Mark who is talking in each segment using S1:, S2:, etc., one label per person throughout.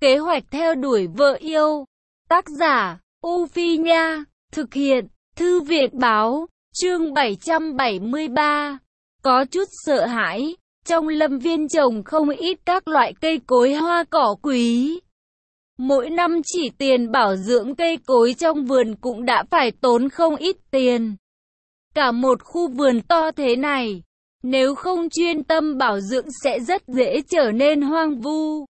S1: Kế hoạch theo đuổi vợ yêu. Tác giả, U Phi Nha. Thực hiện, Thư viện Báo. Chương 773. Có chút sợ hãi. Trong lâm viên trồng không ít các loại cây cối hoa cỏ quý. Mỗi năm chỉ tiền bảo dưỡng cây cối trong vườn cũng đã phải tốn không ít tiền. Cả một khu vườn to thế này, nếu không chuyên tâm bảo dưỡng sẽ rất dễ trở nên hoang vu.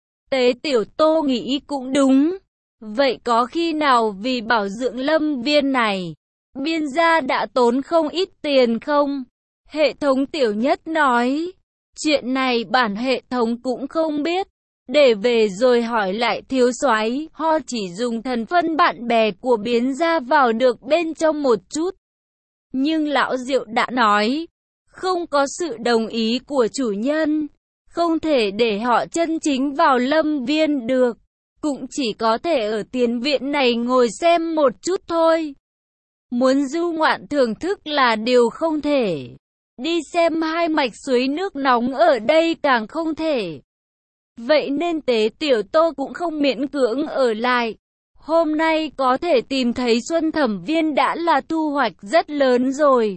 S1: Tế Tiểu Tô nghĩ cũng đúng. Vậy có khi nào vì bảo dưỡng lâm viên này, Biên gia đã tốn không ít tiền không? Hệ thống Tiểu Nhất nói. Chuyện này bản hệ thống cũng không biết. Để về rồi hỏi lại thiếu soái, họ chỉ dùng thân phân bạn bè của Biên gia vào được bên trong một chút. Nhưng lão Diệu đã nói, không có sự đồng ý của chủ nhân, không thể để họ chân chính vào lâm viên được, cũng chỉ có thể ở tiền viện này ngồi xem một chút thôi. Muốn du ngoạn thưởng thức là điều không thể. Đi xem hai mạch suối nước nóng ở đây càng không thể. Vậy nên Tế Tiểu Tô cũng không miễn cưỡng ở lại. Hôm nay có thể tìm thấy Xuân Thẩm Viên đã là thu hoạch rất lớn rồi.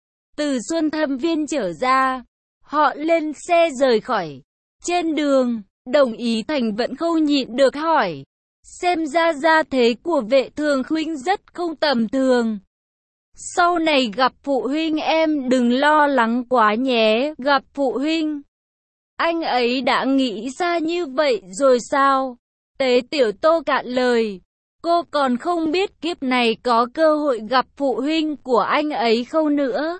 S1: Từ Xuân Thẩm Viên trở ra, họ lên xe rời khỏi. Trên đường, Đồng Ý Thành vẫn không nhịn được hỏi. Xem ra gia thế của Vệ Thường huynh rất không tầm thường. Sau này gặp phụ huynh em đừng lo lắng quá nhé. Gặp phụ huynh, anh ấy đã nghĩ ra như vậy rồi sao? Tế Tiểu Tô cạn lời. Cô còn không biết kiếp này có cơ hội gặp phụ huynh của anh ấy không nữa.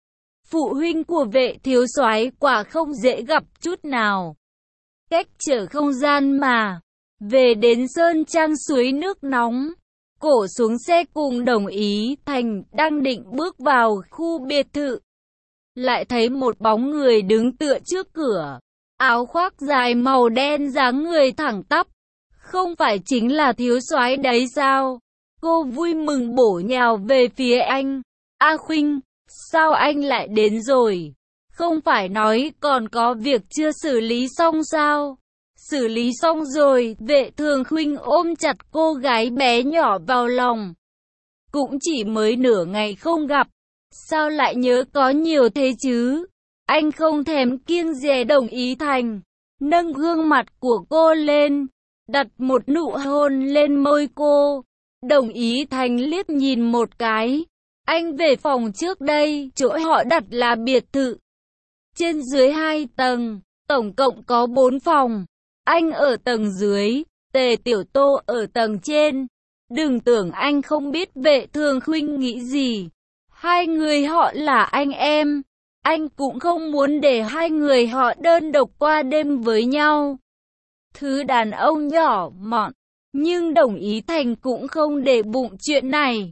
S1: Phụ huynh của Vệ thiếu soái quả không dễ gặp chút nào. Cách trở không gian mà. Về đến Sơn Trang suối nước nóng. Cổ xuống xe cùng Đồng Ý Thành đang định bước vào khu biệt thự. Lại thấy một bóng người đứng tựa trước cửa. Áo khoác dài màu đen dáng người thẳng tắp. Không phải chính là thiếu soái đấy sao? Cô vui mừng bổ nhào về phía anh. A Khuynh, sao anh lại đến rồi? Không phải nói còn có việc chưa xử lý xong sao? Xử lý xong rồi. Vệ Thường huynh ôm chặt cô gái bé nhỏ vào lòng. Cũng chỉ mới nửa ngày không gặp, sao lại nhớ có nhiều thế chứ? Anh không thèm kiêng dè Đồng Ý Thành, nâng gương mặt của cô lên, đặt một nụ hôn lên môi cô. Đồng Ý Thành liếc nhìn một cái. Anh về phòng trước đây, chỗ họ đặt là biệt thự. Trên dưới 2 tầng, tổng cộng có 4 phòng. Anh ở tầng dưới, Tề Tiểu Tô ở tầng trên. Đừng tưởng anh không biết Vệ Thường huynh nghĩ gì. Hai người họ là anh em. Anh cũng không muốn để hai người họ đơn độc qua đêm với nhau. Thứ đàn ông nhỏ mọn. Nhưng Đồng Ý Thành cũng không để bụng chuyện này.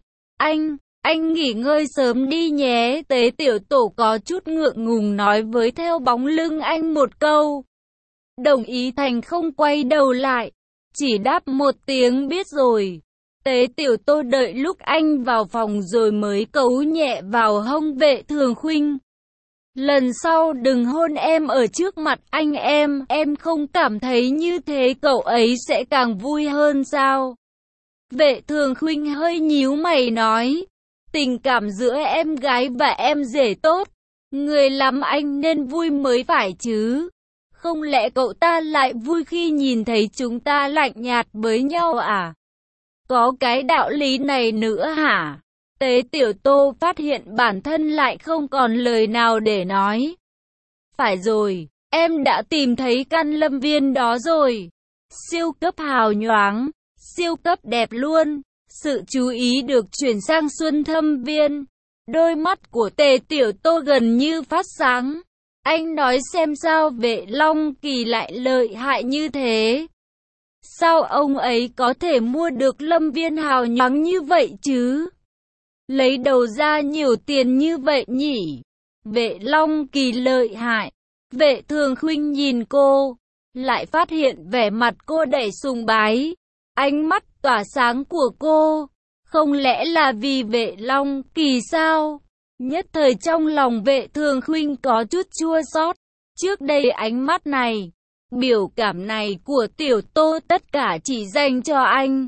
S1: Anh nghỉ ngơi sớm đi nhé. Tế Tiểu Tổ có chút ngượng ngùng nói với theo bóng lưng anh một câu. Đồng Ý Thành không quay đầu lại, chỉ đáp một tiếng biết rồi. Tế Tiểu Tô đợi lúc anh vào phòng rồi mới cấu nhẹ vào hông Vệ Thường huynh. Lần sau đừng hôn em ở trước mặt anh em không cảm thấy như thế cậu ấy sẽ càng vui hơn sao? Vệ Thường huynh hơi nhíu mày nói, tình cảm giữa em gái và em rể tốt, người làm anh nên vui mới phải chứ. Không lẽ cậu ta lại vui khi nhìn thấy chúng ta lạnh nhạt với nhau à? Có cái đạo lý này nữa hả? Tế Tiểu Tô phát hiện bản thân lại không còn lời nào để nói. Phải rồi, em đã tìm thấy căn lâm viên đó rồi. Siêu cấp hào nhoáng, siêu cấp đẹp luôn. Sự chú ý được chuyển sang Xuân Thâm Viên. Đôi mắt của Tề Tiểu Tô gần như phát sáng. Anh nói xem sao Vệ Long Kỳ lại lợi hại như thế? Sao ông ấy có thể mua được lâm viên hào nhoáng như vậy chứ? Lấy đầu ra nhiều tiền như vậy nhỉ? Vệ Long Kỳ lợi hại. Vệ Thường huynh nhìn cô, lại phát hiện vẻ mặt cô đầy sùng bái. Ánh mắt tỏa sáng của cô, không lẽ là vì Vệ Long Kỳ sao? Nhất thời trong lòng Vệ Thường huynh có chút chua xót. Trước đây ánh mắt này, Biểu cảm này của Tiểu Tô tất cả chỉ dành cho anh.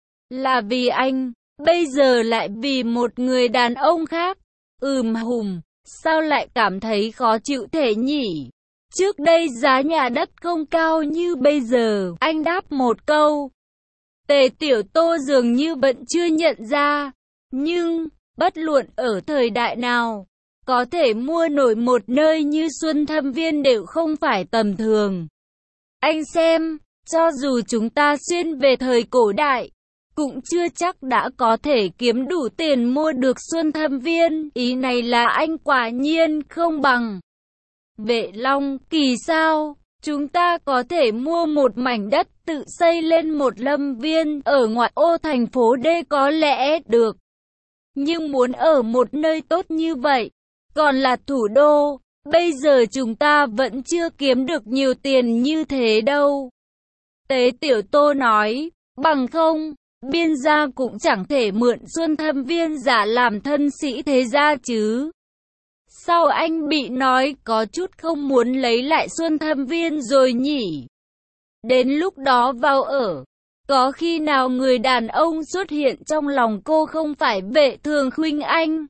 S1: Là vì anh, bây giờ lại vì một người đàn ông khác. Hùm, sao lại cảm thấy khó chịu thế nhỉ? Trước đây giá nhà đất không cao như bây giờ, anh đáp một câu. Tề Tiểu Tô dường như vẫn chưa nhận ra. Nhưng, bất luận ở thời đại nào, có thể mua nổi một nơi như Xuân Thâm Viên đều không phải tầm thường. Anh xem, cho dù chúng ta xuyên về thời cổ đại, cũng chưa chắc đã có thể kiếm đủ tiền mua được Xuân Thâm Viên. Ý này là anh quả nhiên không bằng Vệ Long Kỳ sao? Chúng ta có thể mua một mảnh đất tự xây lên một lâm viên ở ngoại ô thành phố D có lẽ được. Nhưng muốn ở một nơi tốt như vậy, còn là thủ đô, bây giờ chúng ta vẫn chưa kiếm được nhiều tiền như thế đâu. Tế Tiểu Tô nói, bằng không, Biên gia cũng chẳng thể mượn Xuân Thâm Viên giả làm thân sĩ thế gia chứ. Sao anh bị nói có chút không muốn lấy lại Xuân Thâm Viên rồi nhỉ? Đến lúc đó vào ở, có khi nào người đàn ông xuất hiện trong lòng cô không phải Vệ Thường Khuynh Anh,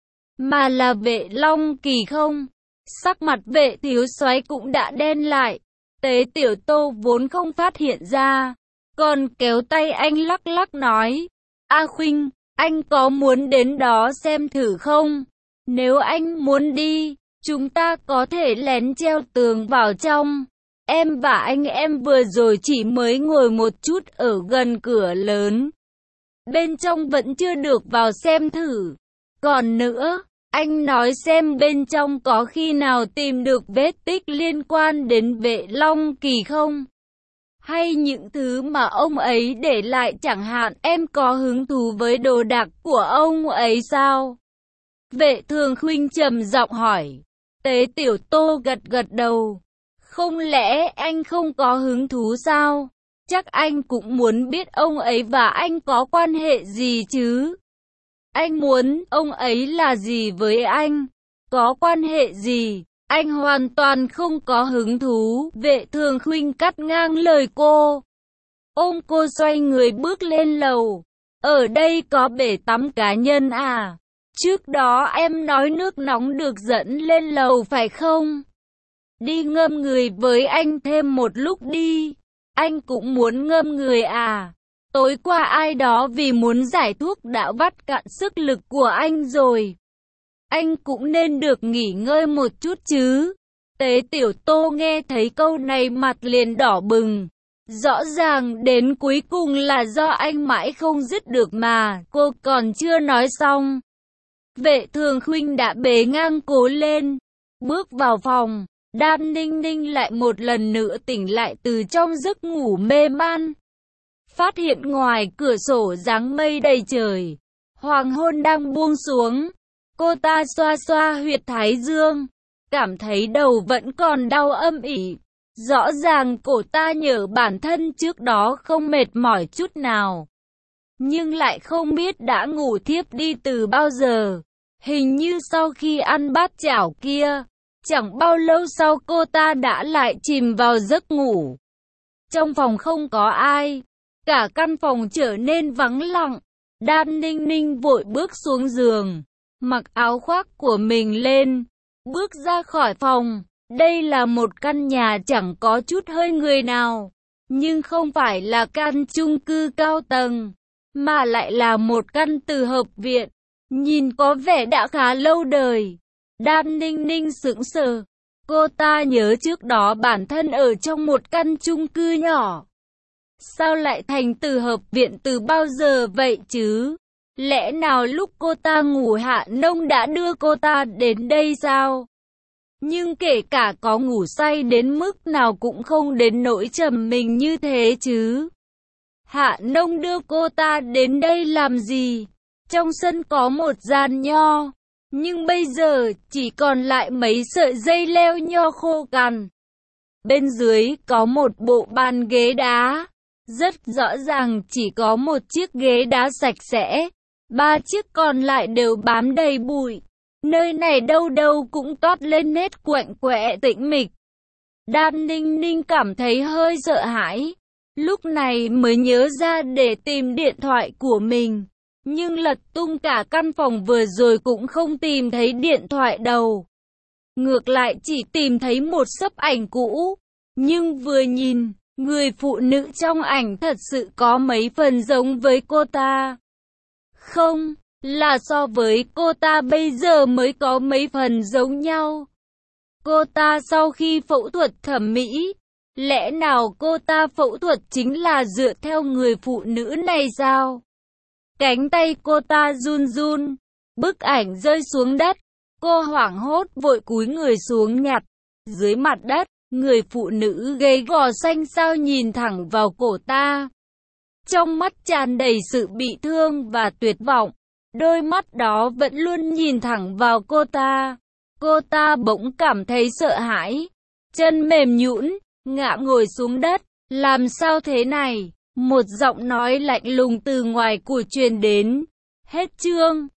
S1: mà là Vệ Long Kỳ không? Sắc mặt Vệ thiếu soái cũng đã đen lại. Tế Tiểu Tô vốn không phát hiện ra, còn kéo tay anh lắc lắc nói, A Khuynh, anh có muốn đến đó xem thử không? Nếu anh muốn đi, chúng ta có thể lén treo tường vào trong. Em và anh em vừa rồi chỉ mới ngồi một chút ở gần cửa lớn, bên trong vẫn chưa được vào xem thử. Còn nữa, anh nói xem bên trong có khi nào tìm được vết tích liên quan đến Vệ Long Kỳ không? Hay những thứ mà ông ấy để lại chẳng hạn, em có hứng thú với đồ đạc của ông ấy sao? Vệ Thường Khuynh trầm giọng hỏi. Tế Tiểu Tô gật gật đầu. Không lẽ anh không có hứng thú sao? Chắc anh cũng muốn biết ông ấy và anh có quan hệ gì chứ? Anh muốn ông ấy là gì với anh? Có quan hệ gì? Anh hoàn toàn không có hứng thú. Vệ Thường Khuynh cắt ngang lời cô. Ôm cô xoay người bước lên lầu. Ở đây có bể tắm cá nhân à? Trước đó em nói nước nóng được dẫn lên lầu phải không? Đi ngâm người với anh thêm một lúc đi. Anh cũng muốn ngâm người à? Tối qua ai đó vì muốn giải thuốc đã vắt cạn sức lực của anh rồi. Anh cũng nên được nghỉ ngơi một chút chứ. Tế Tiểu Tô nghe thấy câu này mặt liền đỏ bừng. Rõ ràng đến cuối cùng là do anh mãi không dứt được mà, cô còn chưa nói xong. Vệ Thường Khuynh đã bế ngang cô lên, bước vào phòng. Đan Ninh Ninh lại một lần nữa tỉnh lại từ trong giấc ngủ mê man. Phát hiện ngoài cửa sổ dáng mây đầy trời, hoàng hôn đang buông xuống. Cô ta xoa xoa huyệt thái dương, cảm thấy đầu vẫn còn đau âm ỉ. Rõ ràng cổ ta nhớ bản thân trước đó không mệt mỏi chút nào, nhưng lại không biết đã ngủ thiếp đi từ bao giờ. Hình như sau khi ăn bát chảo kia, chẳng bao lâu sau cô ta đã lại chìm vào giấc ngủ. Trong phòng không có ai, cả căn phòng trở nên vắng lặng. Đan Ninh Ninh vội bước xuống giường, mặc áo khoác của mình lên, bước ra khỏi phòng. Đây là một căn nhà chẳng có chút hơi người nào, nhưng không phải là căn chung cư cao tầng, mà lại là một căn từ hợp viện, nhìn có vẻ đã khá lâu đời. Đan Ninh Ninh sững sờ, cô ta nhớ trước đó bản thân ở trong một căn chung cư nhỏ. Sao lại thành từ hợp viện từ bao giờ vậy chứ? Lẽ nào lúc cô ta ngủ Hạ Nông đã đưa cô ta đến đây sao? Nhưng kể cả có ngủ say đến mức nào cũng không đến nỗi trầm mình như thế chứ. Hạ Nông đưa cô ta đến đây làm gì? Trong sân có một giàn nho, nhưng bây giờ chỉ còn lại mấy sợi dây leo nho khô cằn. Bên dưới có một bộ bàn ghế đá, rất rõ ràng chỉ có một chiếc ghế đá sạch sẽ, 3 chiếc còn lại đều bám đầy bụi. Nơi này đâu đâu cũng toát lên nét quạnh quẽ tĩnh mịch. Đan Ninh Ninh cảm thấy hơi sợ hãi. Lúc này mới nhớ ra để tìm điện thoại của mình. Nhưng lật tung cả căn phòng vừa rồi cũng không tìm thấy điện thoại đâu. Ngược lại chỉ tìm thấy một xấp ảnh cũ. Nhưng vừa nhìn, người phụ nữ trong ảnh thật sự có mấy phần giống với cô ta. Không, là so với cô ta bây giờ mới có mấy phần giống nhau. Cô ta sau khi phẫu thuật thẩm mỹ, lẽ nào cô ta phẫu thuật chính là dựa theo người phụ nữ này sao? Cánh tay cô ta run run, bức ảnh rơi xuống đất, cô hoảng hốt vội cúi người xuống nhặt. Dưới mặt đất, người phụ nữ gầy gò xanh xao nhìn thẳng vào cổ ta. Trong mắt tràn đầy sự bị thương và tuyệt vọng, đôi mắt đó vẫn luôn nhìn thẳng vào cô ta. Cô ta bỗng cảm thấy sợ hãi, chân mềm nhũn, ngã ngồi xuống đất. Làm sao thế này? Một giọng nói lạnh lùng từ ngoài cửa truyền đến. Hết chương.